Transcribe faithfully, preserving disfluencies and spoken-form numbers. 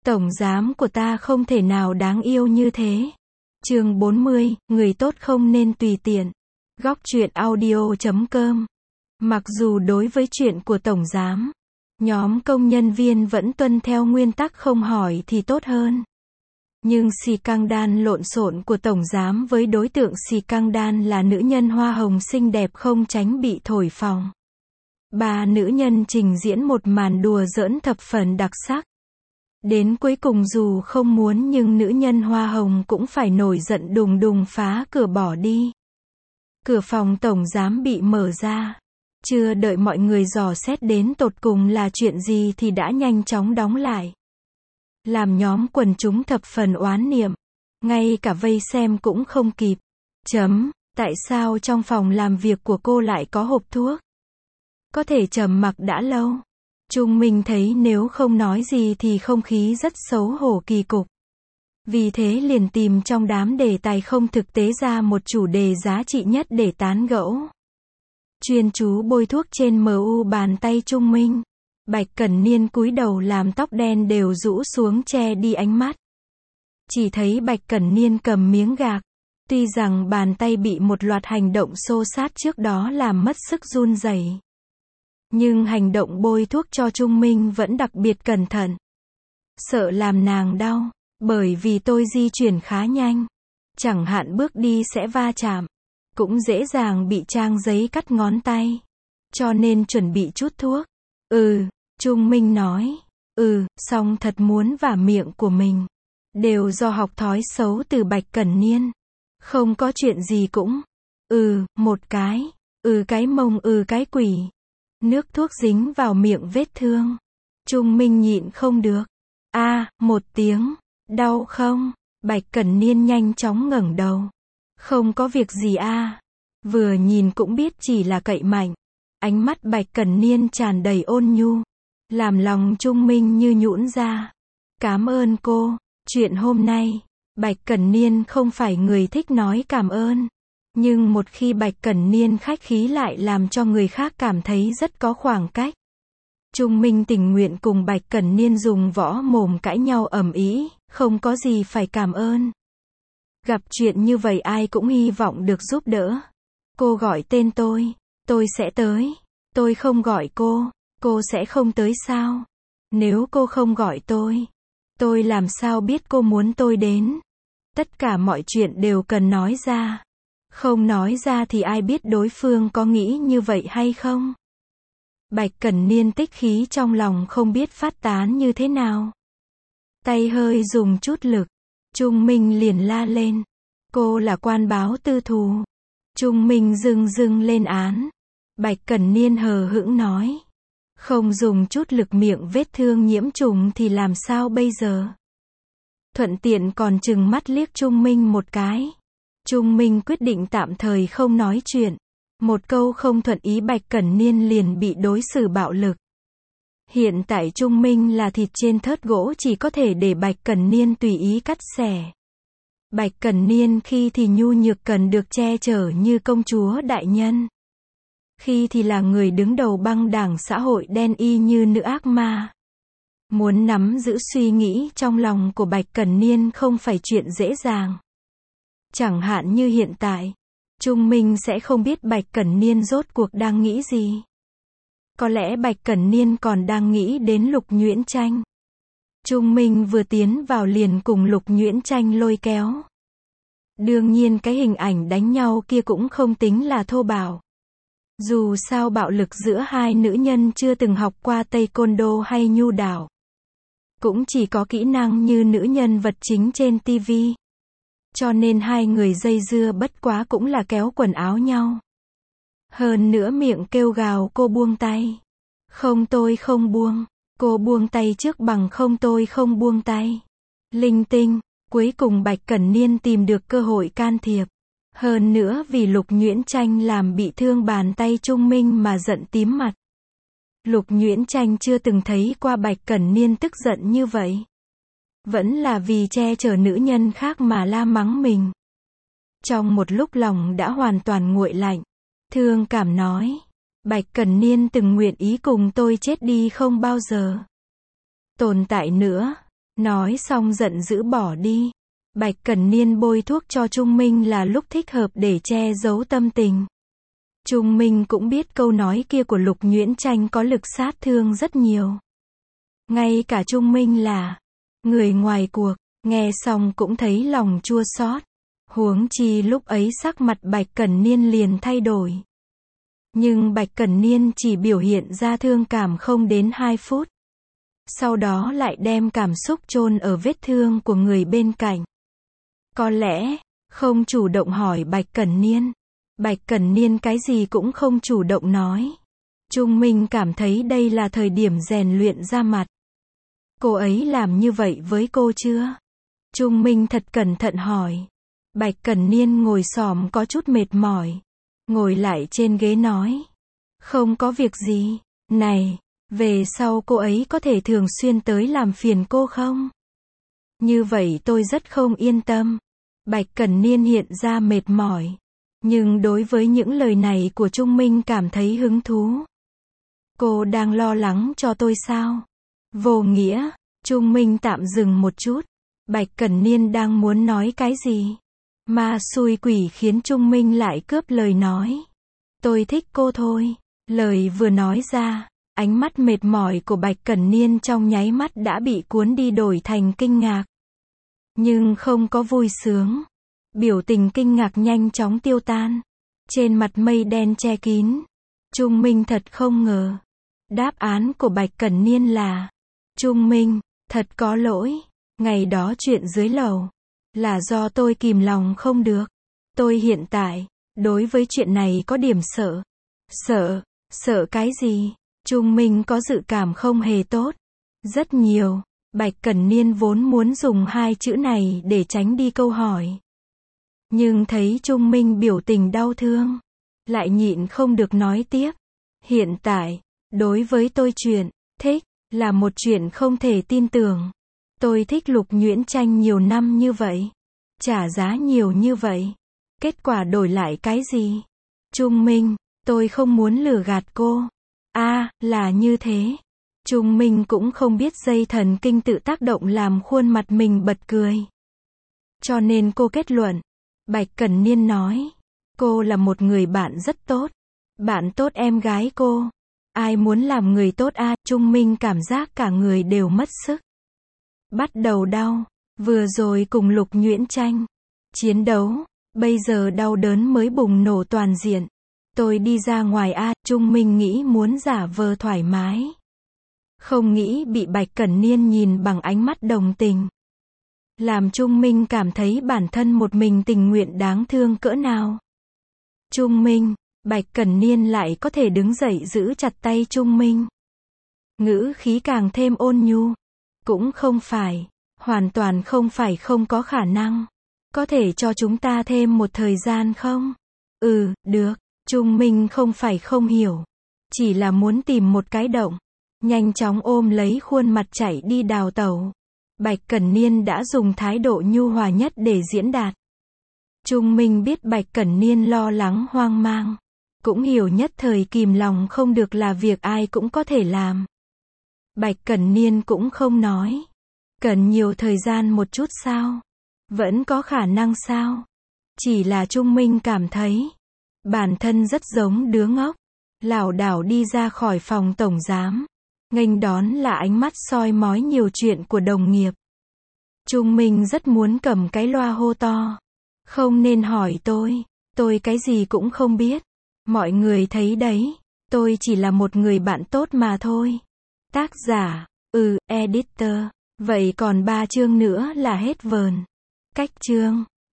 Tổng giám của ta không thể nào đáng yêu như thế. Chương bốn mươi, người tốt không nên tùy tiện. Góc truyện audio chấm com. Mặc dù đối với chuyện của tổng giám, nhóm công nhân viên vẫn tuân theo nguyên tắc không hỏi thì tốt hơn. Nhưng scandal lộn xộn của tổng giám với đối tượng scandal là nữ nhân hoa hồng xinh đẹp không tránh bị thổi phồng. Ba nữ nhân trình diễn một màn đùa giỡn thập phần đặc sắc. Đến cuối cùng dù không muốn nhưng nữ nhân hoa hồng cũng phải nổi giận đùng đùng phá cửa bỏ đi. Cửa phòng tổng giám bị mở ra. Chưa đợi mọi người dò xét đến tột cùng là chuyện gì thì đã nhanh chóng đóng lại. Làm nhóm quần chúng thập phần oán niệm. Ngay cả vây xem cũng không kịp. Chấm, tại sao trong phòng làm việc của cô lại có hộp thuốc? Có thể trầm mặc đã lâu. Trung Minh thấy nếu không nói gì thì không khí rất xấu hổ kỳ cục. Vì thế liền tìm trong đám đề tài không thực tế ra một chủ đề giá trị nhất để tán gẫu. Chuyên chú bôi thuốc trên mu bàn tay Trung Minh. Bạch Cẩn Niên cúi đầu làm tóc đen đều rũ xuống che đi ánh mắt. Chỉ thấy Bạch Cẩn Niên cầm miếng gạc. Tuy rằng bàn tay bị một loạt hành động xô xát trước đó làm mất sức run rẩy, nhưng hành động bôi thuốc cho Trung Minh vẫn đặc biệt cẩn thận. Sợ làm nàng đau, bởi vì tôi di chuyển khá nhanh. Chẳng hạn bước đi sẽ va chạm, cũng dễ dàng bị trang giấy cắt ngón tay. Cho nên chuẩn bị chút thuốc. Ừ, Trung Minh nói. Ừ, song thật muốn vả miệng của mình. Đều do học thói xấu từ Bạch Cẩn Niên. Không có chuyện gì cũng. Ừ, một cái. Ừ cái mông ừ cái quỷ. Nước thuốc dính vào miệng vết thương. Trung Minh nhịn không được. A, à, một tiếng. Đau không? Bạch Cẩn Niên nhanh chóng ngẩng đầu. Không có việc gì a. À. Vừa nhìn cũng biết chỉ là cậy mạnh. Ánh mắt Bạch Cẩn Niên tràn đầy ôn nhu. Làm lòng Trung Minh như nhũn ra. Cảm ơn cô. Chuyện hôm nay, Bạch Cẩn Niên không phải người thích nói cảm ơn. Nhưng một khi Bạch Cẩn Niên khách khí lại làm cho người khác cảm thấy rất có khoảng cách. Trung Minh tình nguyện cùng Bạch Cẩn Niên dùng võ mồm cãi nhau ầm ĩ, không có gì phải cảm ơn. Gặp chuyện như vậy ai cũng hy vọng được giúp đỡ. Cô gọi tên tôi, tôi sẽ tới. Tôi không gọi cô, cô sẽ không tới sao? Nếu cô không gọi tôi, tôi làm sao biết cô muốn tôi đến? Tất cả mọi chuyện đều cần nói ra. Không nói ra thì ai biết đối phương có nghĩ như vậy hay không? Bạch Cẩn Niên tích khí trong lòng không biết phát tán như thế nào. Tay hơi dùng chút lực. Trung Minh liền la lên. Cô là quan báo tư thù. Trung Minh dưng dưng lên án. Bạch Cẩn Niên hờ hững nói. Không dùng chút lực miệng vết thương nhiễm trùng thì làm sao bây giờ? Thuận tiện còn trừng mắt liếc Trung Minh một cái. Trung Minh quyết định tạm thời không nói chuyện. Một câu không thuận ý Bạch Cẩn Niên liền bị đối xử bạo lực. Hiện tại Trung Minh là thịt trên thớt gỗ chỉ có thể để Bạch Cẩn Niên tùy ý cắt xẻ. Bạch Cẩn Niên khi thì nhu nhược cần được che chở như công chúa đại nhân. Khi thì là người đứng đầu băng đảng xã hội đen y như nữ ác ma. Muốn nắm giữ suy nghĩ trong lòng của Bạch Cẩn Niên không phải chuyện dễ dàng. Chẳng hạn như hiện tại, Trung Minh sẽ không biết Bạch Cẩn Niên rốt cuộc đang nghĩ gì. Có lẽ Bạch Cẩn Niên còn đang nghĩ đến Lục Nhuyễn Tranh. Trung Minh vừa tiến vào liền cùng Lục Nhuyễn Tranh lôi kéo. Đương nhiên cái hình ảnh đánh nhau kia cũng không tính là thô bạo. Dù sao bạo lực giữa hai nữ nhân chưa từng học qua Taekwondo hay nhu đảo. Cũng chỉ có kỹ năng như nữ nhân vật chính trên ti vi. Cho nên hai người dây dưa bất quá cũng là kéo quần áo nhau. Hơn nữa miệng kêu gào cô buông tay. Không tôi không buông. Cô buông tay trước bằng không tôi không buông tay. Linh tinh. Cuối cùng Bạch Cẩn Niên tìm được cơ hội can thiệp. Hơn nữa vì Lục Nhuyễn Tranh làm bị thương bàn tay Trung Minh mà giận tím mặt. Lục Nhuyễn Tranh chưa từng thấy qua Bạch Cẩn Niên tức giận như vậy. Vẫn là vì che chở nữ nhân khác mà la mắng mình. Trong một lúc lòng đã hoàn toàn nguội lạnh. Thương cảm nói. Bạch Cẩn Niên từng nguyện ý cùng tôi chết đi không bao giờ tồn tại nữa. Nói xong giận dữ bỏ đi. Bạch Cẩn Niên bôi thuốc cho Trung Minh là lúc thích hợp để che giấu tâm tình. Trung Minh cũng biết câu nói kia của Lục Nhuyễn Tranh có lực sát thương rất nhiều. Ngay cả Trung Minh là người ngoài cuộc, nghe xong cũng thấy lòng chua xót. Huống chi lúc ấy sắc mặt Bạch Cẩn Niên liền thay đổi. Nhưng Bạch Cẩn Niên chỉ biểu hiện ra thương cảm không đến hai phút. Sau đó lại đem cảm xúc chôn ở vết thương của người bên cạnh. Có lẽ, không chủ động hỏi Bạch Cẩn Niên. Bạch Cẩn Niên cái gì cũng không chủ động nói. Trung Minh cảm thấy đây là thời điểm rèn luyện ra mặt. Cô ấy làm như vậy với cô chưa? Trung Minh thật cẩn thận hỏi. Bạch Cẩn Niên ngồi xổm có chút mệt mỏi. Ngồi lại trên ghế nói. Không có việc gì. Này, về sau cô ấy có thể thường xuyên tới làm phiền cô không? Như vậy tôi rất không yên tâm. Bạch Cẩn Niên hiện ra mệt mỏi. Nhưng đối với những lời này của Trung Minh cảm thấy hứng thú. Cô đang lo lắng cho tôi sao? Vô nghĩa. Trung Minh tạm dừng một chút. Bạch Cẩn Niên đang muốn nói cái gì? Ma xui quỷ khiến Trung Minh lại cướp lời nói. Tôi thích cô thôi. Lời vừa nói ra, ánh mắt mệt mỏi của Bạch Cẩn Niên trong nháy mắt đã bị cuốn đi đổi thành kinh ngạc. Nhưng không có vui sướng. Biểu tình kinh ngạc nhanh chóng tiêu tan. Trên mặt mây đen che kín. Trung Minh thật không ngờ. Đáp án của Bạch Cẩn Niên là: Trung Minh, thật có lỗi. Ngày đó chuyện dưới lầu là do tôi kìm lòng không được. Tôi hiện tại, đối với chuyện này có điểm sợ. Sợ? Sợ cái gì? Trung Minh có dự cảm không hề tốt. Rất nhiều. Bạch Cẩn Niên vốn muốn dùng hai chữ này để tránh đi câu hỏi. Nhưng thấy Trung Minh biểu tình đau thương, lại nhịn không được nói tiếp. Hiện tại, đối với tôi chuyện thích là một chuyện không thể tin tưởng. Tôi thích Lục Nhuyễn Tranh nhiều năm như vậy, trả giá nhiều như vậy. Kết quả đổi lại cái gì? Trung Minh, tôi không muốn lừa gạt cô. A, à, là như thế. Trung Minh cũng không biết dây thần kinh tự tác động làm khuôn mặt mình bật cười. Cho nên cô kết luận. Bạch Cẩn Niên nói. Cô là một người bạn rất tốt. Bạn tốt em gái cô. Ai muốn làm người tốt a? À? Trung Minh cảm giác cả người đều mất sức. Bắt đầu đau. Vừa rồi cùng Lục Nhuyễn Tranh chiến đấu. Bây giờ đau đớn mới bùng nổ toàn diện. Tôi đi ra ngoài a. À? Trung Minh nghĩ muốn giả vờ thoải mái. Không nghĩ bị Bạch Cẩn Niên nhìn bằng ánh mắt đồng tình. Làm Trung Minh cảm thấy bản thân một mình tình nguyện đáng thương cỡ nào. Trung Minh, Bạch Cẩn Niên lại có thể đứng dậy giữ chặt tay Trung Minh. Ngữ khí càng thêm ôn nhu. Cũng không phải, hoàn toàn không phải không có khả năng. Có thể cho chúng ta thêm một thời gian không? Ừ, được. Trung Minh không phải không hiểu. Chỉ là muốn tìm một cái động. Nhanh chóng ôm lấy khuôn mặt chạy đi đào tẩu. Bạch Cẩn Niên đã dùng thái độ nhu hòa nhất để diễn đạt. Trung Minh biết Bạch Cẩn Niên lo lắng hoang mang. Cũng hiểu nhất thời kìm lòng không được là việc ai cũng có thể làm. Bạch Cẩn Niên cũng không nói. Cần nhiều thời gian một chút sao? Vẫn có khả năng sao? Chỉ là Trung Minh cảm thấy bản thân rất giống đứa ngốc. Lảo đảo đi ra khỏi phòng tổng giám. Nghênh đón là ánh mắt soi mói nhiều chuyện của đồng nghiệp. Trung Minh rất muốn cầm cái loa hô to. Không nên hỏi tôi. Tôi cái gì cũng không biết. Mọi người thấy đấy. Tôi chỉ là một người bạn tốt mà thôi. Tác giả, ừ, editor. Vậy còn ba chương nữa là hết vờn. Cách chương.